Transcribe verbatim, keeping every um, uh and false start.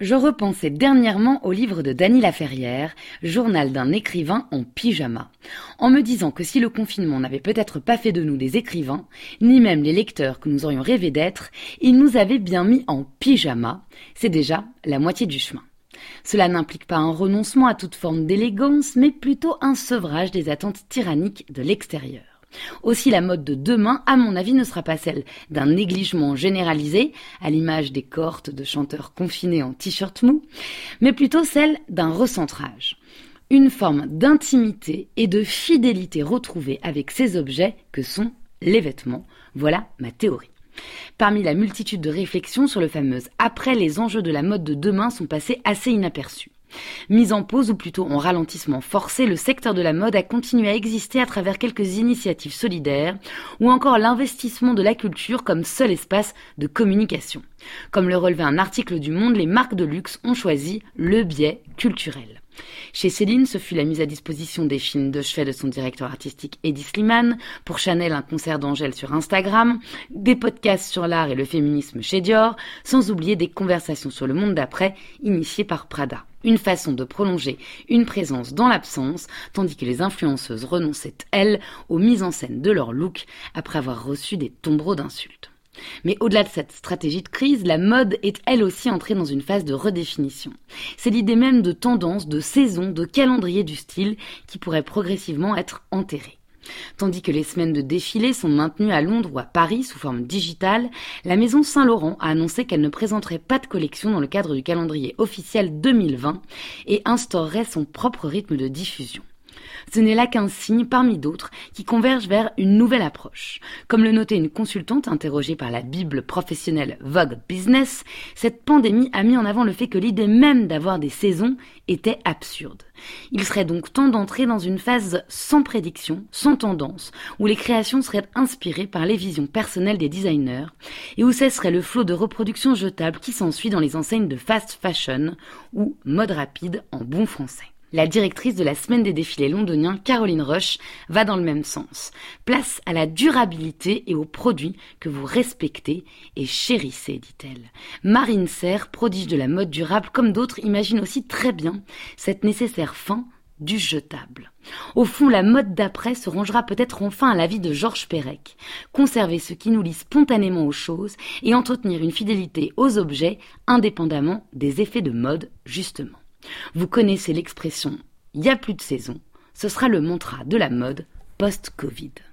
Je repensais dernièrement au livre de Dany Laferrière, Journal d'un écrivain en pyjama, en me disant que si le confinement n'avait peut-être pas fait de nous des écrivains, ni même les lecteurs que nous aurions rêvé d'être, il nous avait bien mis en pyjama, c'est déjà la moitié du chemin. Cela n'implique pas un renoncement à toute forme d'élégance, mais plutôt un sevrage des attentes tyranniques de l'extérieur. Aussi, la mode de demain, à mon avis, ne sera pas celle d'un négligement généralisé, à l'image des cohortes de chanteurs confinés en t-shirt mou, mais plutôt celle d'un recentrage. Une forme d'intimité et de fidélité retrouvée avec ces objets que sont les vêtements. Voilà ma théorie. Parmi la multitude de réflexions sur le fameux « après », les enjeux de la mode de demain sont passés assez inaperçus. Mis en pause ou plutôt en ralentissement forcé, le secteur de la mode a continué à exister à travers quelques initiatives solidaires ou encore l'investissement de la culture comme seul espace de communication. Comme le relevait un article du Monde, les marques de luxe ont choisi le biais culturel. Chez Céline, ce fut la mise à disposition des films de chevet de son directeur artistique Hedi Slimane, pour Chanel un concert d'Angèle sur Instagram, des podcasts sur l'art et le féminisme chez Dior, sans oublier des conversations sur le monde d'après initiées par Prada. Une façon de prolonger une présence dans l'absence, tandis que les influenceuses renonçaient, elles, aux mises en scène de leur look après avoir reçu des tombereaux d'insultes. Mais au-delà de cette stratégie de crise, la mode est elle aussi entrée dans une phase de redéfinition. C'est l'idée même de tendance, de saison, de calendrier du style qui pourrait progressivement être enterrée. Tandis que les semaines de défilé sont maintenues à Londres ou à Paris sous forme digitale, la maison Saint-Laurent a annoncé qu'elle ne présenterait pas de collection dans le cadre du calendrier officiel deux mille vingt et instaurerait son propre rythme de diffusion. Ce n'est là qu'un signe parmi d'autres qui convergent vers une nouvelle approche. Comme le notait une consultante interrogée par la bible professionnelle Vogue Business, cette pandémie a mis en avant le fait que l'idée même d'avoir des saisons était absurde. Il serait donc temps d'entrer dans une phase sans prédiction, sans tendance, où les créations seraient inspirées par les visions personnelles des designers et où cesserait le flot de reproduction jetable qui s'ensuit dans les enseignes de fast fashion ou mode rapide en bon français. La directrice de la semaine des défilés londoniens, Caroline Rush, va dans le même sens. Place à la durabilité et aux produits que vous respectez et chérissez, dit-elle. Marine Serre, prodige de la mode durable comme d'autres, imagine aussi très bien cette nécessaire fin du jetable. Au fond, la mode d'après se rangera peut-être enfin à l'avis de Georges Perec. Conserver ce qui nous lie spontanément aux choses et entretenir une fidélité aux objets indépendamment des effets de mode, justement. Vous connaissez l'expression « il n'y a plus de saison », ce sera le mantra de la mode post-Covid.